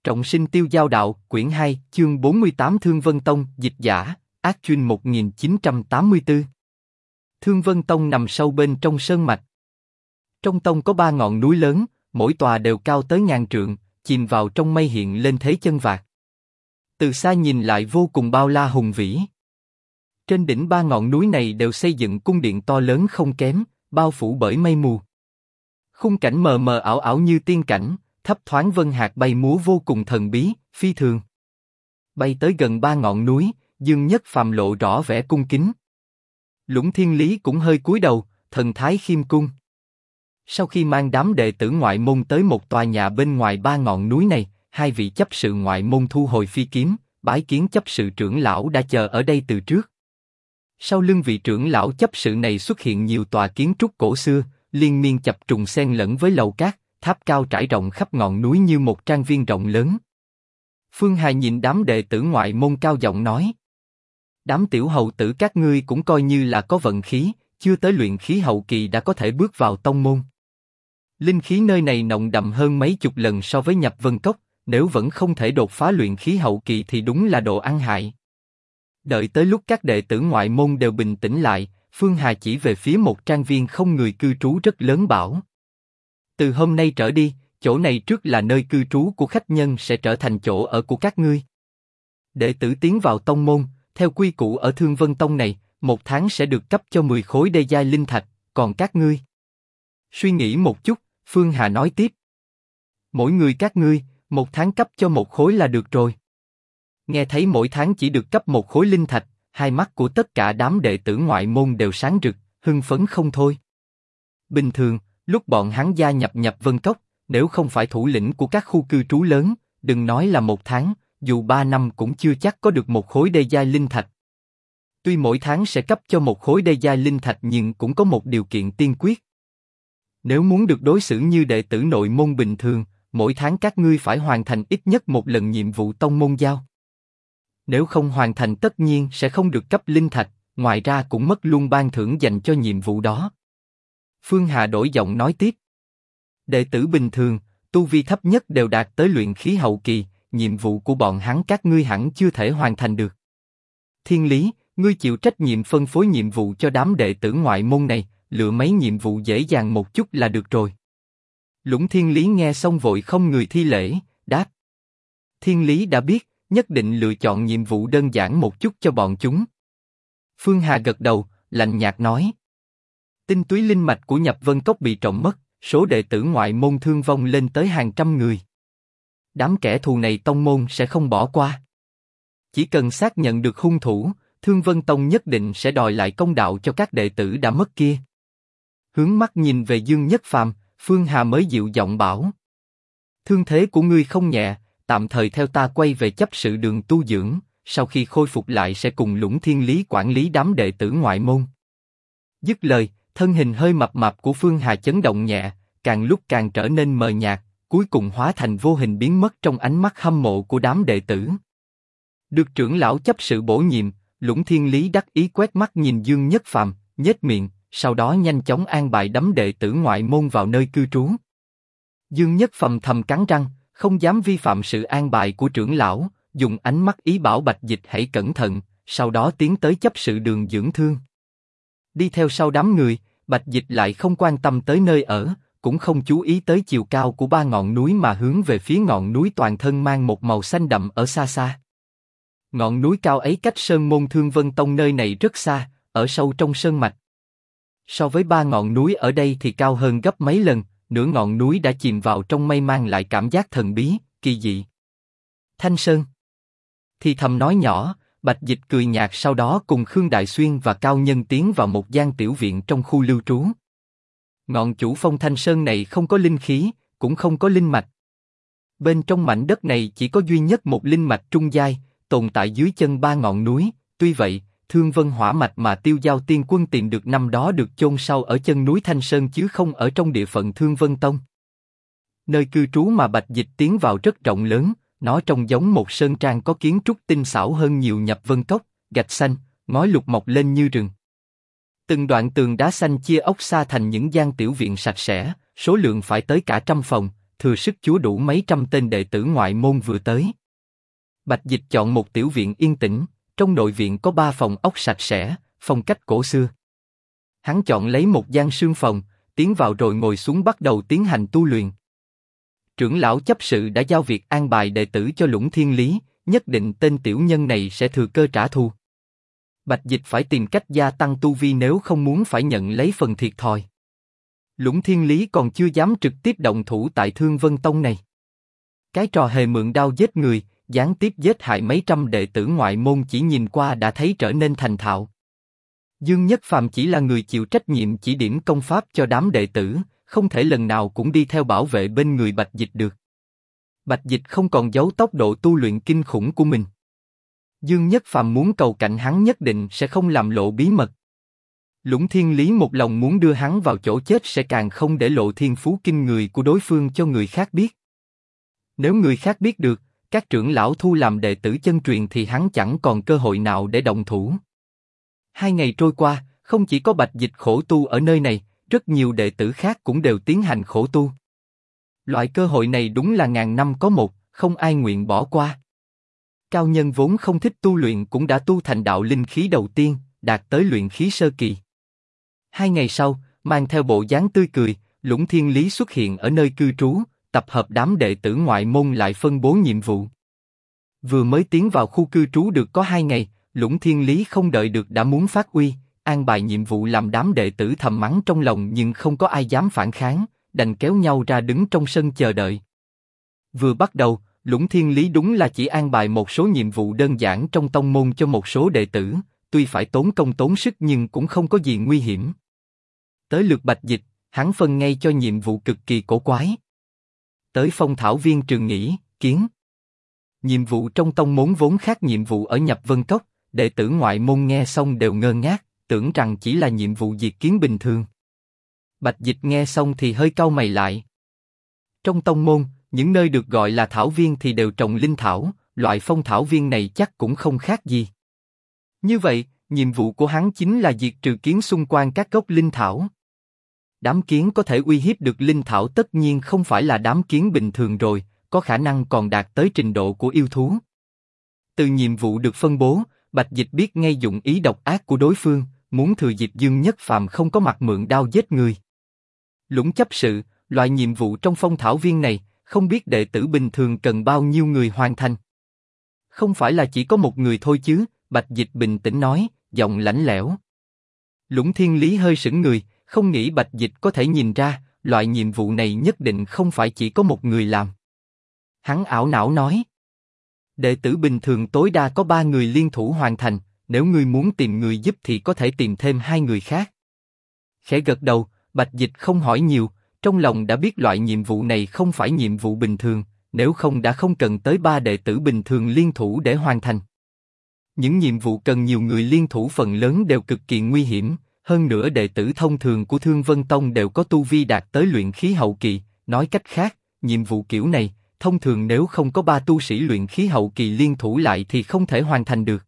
Trọng sinh tiêu giao đạo, quyển 2, chương 48 Thương Vân Tông, dịch giả, Ác Chuyên 1984. Thương Vân Tông nằm sâu bên trong sơn mạch. Trong tông có 3 ngọn núi lớn, mỗi tòa đều cao tới ngàn trượng, chìm vào trong mây hiện lên thế chân vạc. Từ xa nhìn lại vô cùng bao la hùng vĩ. Trên đỉnh 3 ngọn núi này đều xây dựng cung điện to lớn không kém, bao phủ bởi mây mù. Khung cảnh mờ mờ ảo ảo như tiên cảnh, thấp thoáng vân hạt bay múa vô cùng thần bí, phi thường. Bay tới gần 3 ngọn núi, Dương Nhất Phàm lộ rõ vẻ cung kính. Lũng Thiên Lý cũng hơi cúi đầu, thần thái khiêm cung. Sau khi mang đám đệ tử ngoại môn tới một tòa nhà bên ngoài 3 ngọn núi này, 2 vị chấp sự ngoại môn thu hồi phi kiếm, bái kiến chấp sự trưởng lão đã chờ ở đây từ trước. Sau lưng vị trưởng lão chấp sự này xuất hiện nhiều tòa kiến trúc cổ xưa, liên miên chập trùng xen lẫn với lầu cát, tháp cao trải rộng khắp ngọn núi như một trang viên rộng lớn. Phương Hà nhìn đám đệ tử ngoại môn cao giọng nói: đám tiểu hầu tử các ngươi cũng coi như là có vận khí, chưa tới luyện khí hậu kỳ đã có thể bước vào tông môn. Linh khí nơi này nồng đậm hơn mấy chục lần so với Nhập Vân Cốc, nếu vẫn không thể đột phá luyện khí hậu kỳ thì đúng là đồ ăn hại. Đợi tới lúc các đệ tử ngoại môn đều bình tĩnh lại, Phương Hà chỉ về phía một trang viên không người cư trú rất lớn bảo: từ hôm nay trở đi, chỗ này trước là nơi cư trú của khách nhân sẽ trở thành chỗ ở của các ngươi. Đệ tử tiến vào tông môn, theo quy củ ở Thương Vân Tông này, 1 tháng sẽ được cấp cho 10 khối đê giai linh thạch, còn các ngươi? Suy nghĩ một chút, Phương Hà nói tiếp: mỗi người các ngươi, 1 tháng cấp cho 1 khối là được rồi. Nghe thấy mỗi tháng chỉ được cấp 1 khối linh thạch, hai mắt của tất cả đám đệ tử ngoại môn đều sáng rực, hưng phấn không thôi. Bình thường, lúc bọn hắn gia nhập Nhập Vân Cốc, nếu không phải thủ lĩnh của các khu cư trú lớn, đừng nói là 1 tháng, dù 3 năm cũng chưa chắc có được 1 khối đê giai linh thạch. Tuy mỗi tháng sẽ cấp cho 1 khối đê giai linh thạch nhưng cũng có một điều kiện tiên quyết. Nếu muốn được đối xử như đệ tử nội môn bình thường, mỗi tháng các ngươi phải hoàn thành ít nhất 1 lần nhiệm vụ tông môn giao. Nếu không hoàn thành tất nhiên sẽ không được cấp linh thạch, ngoài ra cũng mất luôn ban thưởng dành cho nhiệm vụ đó. Phương Hà đổi giọng nói tiếp: đệ tử bình thường, tu vi thấp nhất đều đạt tới luyện khí hậu kỳ, nhiệm vụ của bọn hắn các ngươi hẳn chưa thể hoàn thành được. Thiên Lý, ngươi chịu trách nhiệm phân phối nhiệm vụ cho đám đệ tử ngoại môn này, lựa mấy nhiệm vụ dễ dàng một chút là được rồi. Lũng Thiên Lý nghe xong vội không người thi lễ, đáp: Thiên Lý đã biết, nhất định lựa chọn nhiệm vụ đơn giản một chút cho bọn chúng. Phương Hà gật đầu, lạnh nhạt nói: tinh túy linh mạch của Nhập Vân Cốc bị trộm mất, số đệ tử ngoại môn thương vong lên tới hàng trăm người. Đám kẻ thù này tông môn sẽ không bỏ qua. Chỉ cần xác nhận được hung thủ, Thương Vân Tông nhất định sẽ đòi lại công đạo cho các đệ tử đã mất kia. Hướng mắt nhìn về Dương Nhất Phàm, Phương Hà mới dịu giọng bảo: thương thế của ngươi không nhẹ, tạm thời theo ta quay về chấp sự đường tu dưỡng, sau khi khôi phục lại sẽ cùng Lũng Thiên Lý quản lý đám đệ tử ngoại môn. Dứt lời, thân hình hơi mập mạp của Phương Hà chấn động nhẹ, càng lúc càng trở nên mờ nhạt, cuối cùng hóa thành vô hình biến mất trong ánh mắt hâm mộ của đám đệ tử. Được trưởng lão chấp sự bổ nhiệm, Lũng Thiên Lý đắc ý quét mắt nhìn Dương Nhất Phàm, nhếch miệng, sau đó nhanh chóng an bài đám đệ tử ngoại môn vào nơi cư trú. Dương Nhất Phàm thầm cắn răng, không dám vi phạm sự an bài của trưởng lão, dùng ánh mắt ý bảo Bạch Dịch hãy cẩn thận, sau đó tiến tới chấp sự đường dưỡng thương. Đi theo sau đám người, Bạch Dịch lại không quan tâm tới nơi ở, cũng không chú ý tới chiều cao của 3 ngọn núi mà hướng về phía ngọn núi toàn thân mang một màu xanh đậm ở xa xa. Ngọn núi cao ấy cách sơn môn Thương Vân Tông nơi này rất xa, ở sâu trong sơn mạch. So với 3 ngọn núi ở đây thì cao hơn gấp mấy lần, nửa ngọn núi đã chìm vào trong mây mang lại cảm giác thần bí, kỳ dị. Thanh Sơn. Thì thầm nói nhỏ, Bạch Dịch cười nhạt sau đó cùng Khương Đại Xuyên và Cao Nhân tiến vào một gian tiểu viện trong khu lưu trú. Ngọn chủ phong Thanh Sơn này không có linh khí, cũng không có linh mạch. Bên trong mảnh đất này chỉ có duy nhất một linh mạch trung giai, tồn tại dưới chân 3 ngọn núi. Tuy vậy, Thương Vân hỏa mạch mà Tiêu Giao Tiên Quân tìm được năm đó được chôn sâu ở chân núi Thanh Sơn chứ không ở trong địa phận Thương Vân Tông. Nơi cư trú mà Bạch Dịch tiến vào rất rộng lớn, nó trông giống một sơn trang có kiến trúc tinh xảo hơn nhiều Nhập Vân Cốc, gạch xanh, ngói lục mọc lên như rừng. Từng đoạn tường đá xanh chia ốc xa thành những gian tiểu viện sạch sẽ, số lượng phải tới cả 100 phòng, thừa sức chúa đủ mấy trăm tên đệ tử ngoại môn vừa tới. Bạch Dịch chọn một tiểu viện yên tĩnh, trong nội viện có 3 phòng ốc sạch sẽ, phong cách cổ xưa. Hắn chọn lấy một gian sương phòng, tiến vào rồi ngồi xuống bắt đầu tiến hành tu luyện. Trưởng lão chấp sự đã giao việc an bài đệ tử cho Lũng Thiên Lý, nhất định tên tiểu nhân này sẽ thừa cơ trả thù. Bạch Dịch phải tìm cách gia tăng tu vi nếu không muốn phải nhận lấy phần thiệt thòi. Lũng Thiên Lý còn chưa dám trực tiếp động thủ tại Thương Vân Tông này. Cái trò hề mượn đao giết người, gián tiếp giết hại mấy trăm đệ tử ngoại môn chỉ nhìn qua đã thấy trở nên thành thạo. Dương Nhất Phàm chỉ là người chịu trách nhiệm chỉ điểm công pháp cho đám đệ tử, không thể lần nào cũng đi theo bảo vệ bên người Bạch Dịch được. Bạch Dịch không còn giấu tốc độ tu luyện kinh khủng của mình. Dương Nhất Phàm muốn cầu cạnh hắn nhất định sẽ không làm lộ bí mật. Lũng Thiên Lý một lòng muốn đưa hắn vào chỗ chết sẽ càng không để lộ thiên phú kinh người của đối phương cho người khác biết. Nếu người khác biết được, các trưởng lão thu làm đệ tử chân truyền thì hắn chẳng còn cơ hội nào để động thủ. 2 ngày trôi qua, không chỉ có Bạch Dịch khổ tu ở nơi này, rất nhiều đệ tử khác cũng đều tiến hành khổ tu. Loại cơ hội này đúng là ngàn năm có một, không ai nguyện bỏ qua. Cao nhân vốn không thích tu luyện cũng đã tu thành đạo linh khí đầu tiên, đạt tới luyện khí sơ kỳ. 2 ngày sau, mang theo bộ dáng tươi cười, Lũng Thiên Lý xuất hiện ở nơi cư trú, tập hợp đám đệ tử ngoại môn lại phân bố nhiệm vụ. Vừa mới tiến vào khu cư trú được có 2 ngày, Lũng Thiên Lý không đợi được đã muốn phát uy, an bài nhiệm vụ làm đám đệ tử thầm mắng trong lòng nhưng không có ai dám phản kháng, đành kéo nhau ra đứng trong sân chờ đợi. Vừa bắt đầu, Lũng Thiên Lý đúng là chỉ an bài một số nhiệm vụ đơn giản trong tông môn cho một số đệ tử, tuy phải tốn công tốn sức nhưng cũng không có gì nguy hiểm. Tới lượt Bạch Dịch, hắn phân ngay cho nhiệm vụ cực kỳ cổ quái. Tới Phong Thảo Viên Trường Nghỉ, kiến. Nhiệm vụ trong tông môn vốn khác nhiệm vụ ở Nhập Vân Cốc, đệ tử ngoại môn nghe xong đều ngơ ngác, tưởng rằng chỉ là nhiệm vụ diệt kiến bình thường. Bạch Dịch nghe xong thì hơi cau mày lại. Trong tông môn, những nơi được gọi là thảo viên thì đều trồng linh thảo, loại phong thảo viên này chắc cũng không khác gì. Như vậy, nhiệm vụ của hắn chính là diệt trừ kiến xung quanh các gốc linh thảo. Đám kiến có thể uy hiếp được linh thảo tất nhiên không phải là đám kiến bình thường rồi, có khả năng còn đạt tới trình độ của yêu thú. Từ nhiệm vụ được phân bố, Bạch Dịch biết ngay dụng ý độc ác của đối phương, muốn thừa dịp Dương Nhất Phàm không có mặt mượn đao giết người. Lũng chấp sự, loại nhiệm vụ trong phong thảo viên này, không biết đệ tử bình thường cần bao nhiêu người hoàn thành. Không phải là chỉ có một người thôi chứ, Bạch Dịch bình tĩnh nói, giọng lạnh lẽo. Lũng Thiên Lý hơi sững người, không nghĩ Bạch Dịch có thể nhìn ra, loại nhiệm vụ này nhất định không phải chỉ có một người làm. Hắn ảo não nói. Đệ tử bình thường tối đa có 3 người liên thủ hoàn thành, nếu ngươi muốn tìm người giúp thì có thể tìm thêm 2 người khác. Khẽ gật đầu, Bạch Dịch không hỏi nhiều, trong lòng đã biết loại nhiệm vụ này không phải nhiệm vụ bình thường, nếu không đã không cần tới 3 đệ tử bình thường liên thủ để hoàn thành. Những nhiệm vụ cần nhiều người liên thủ phần lớn đều cực kỳ nguy hiểm, hơn nữa đệ tử thông thường của Thương Vân Tông đều có tu vi đạt tới luyện khí hậu kỳ, nói cách khác, nhiệm vụ kiểu này, thông thường nếu không có 3 tu sĩ luyện khí hậu kỳ liên thủ lại thì không thể hoàn thành được.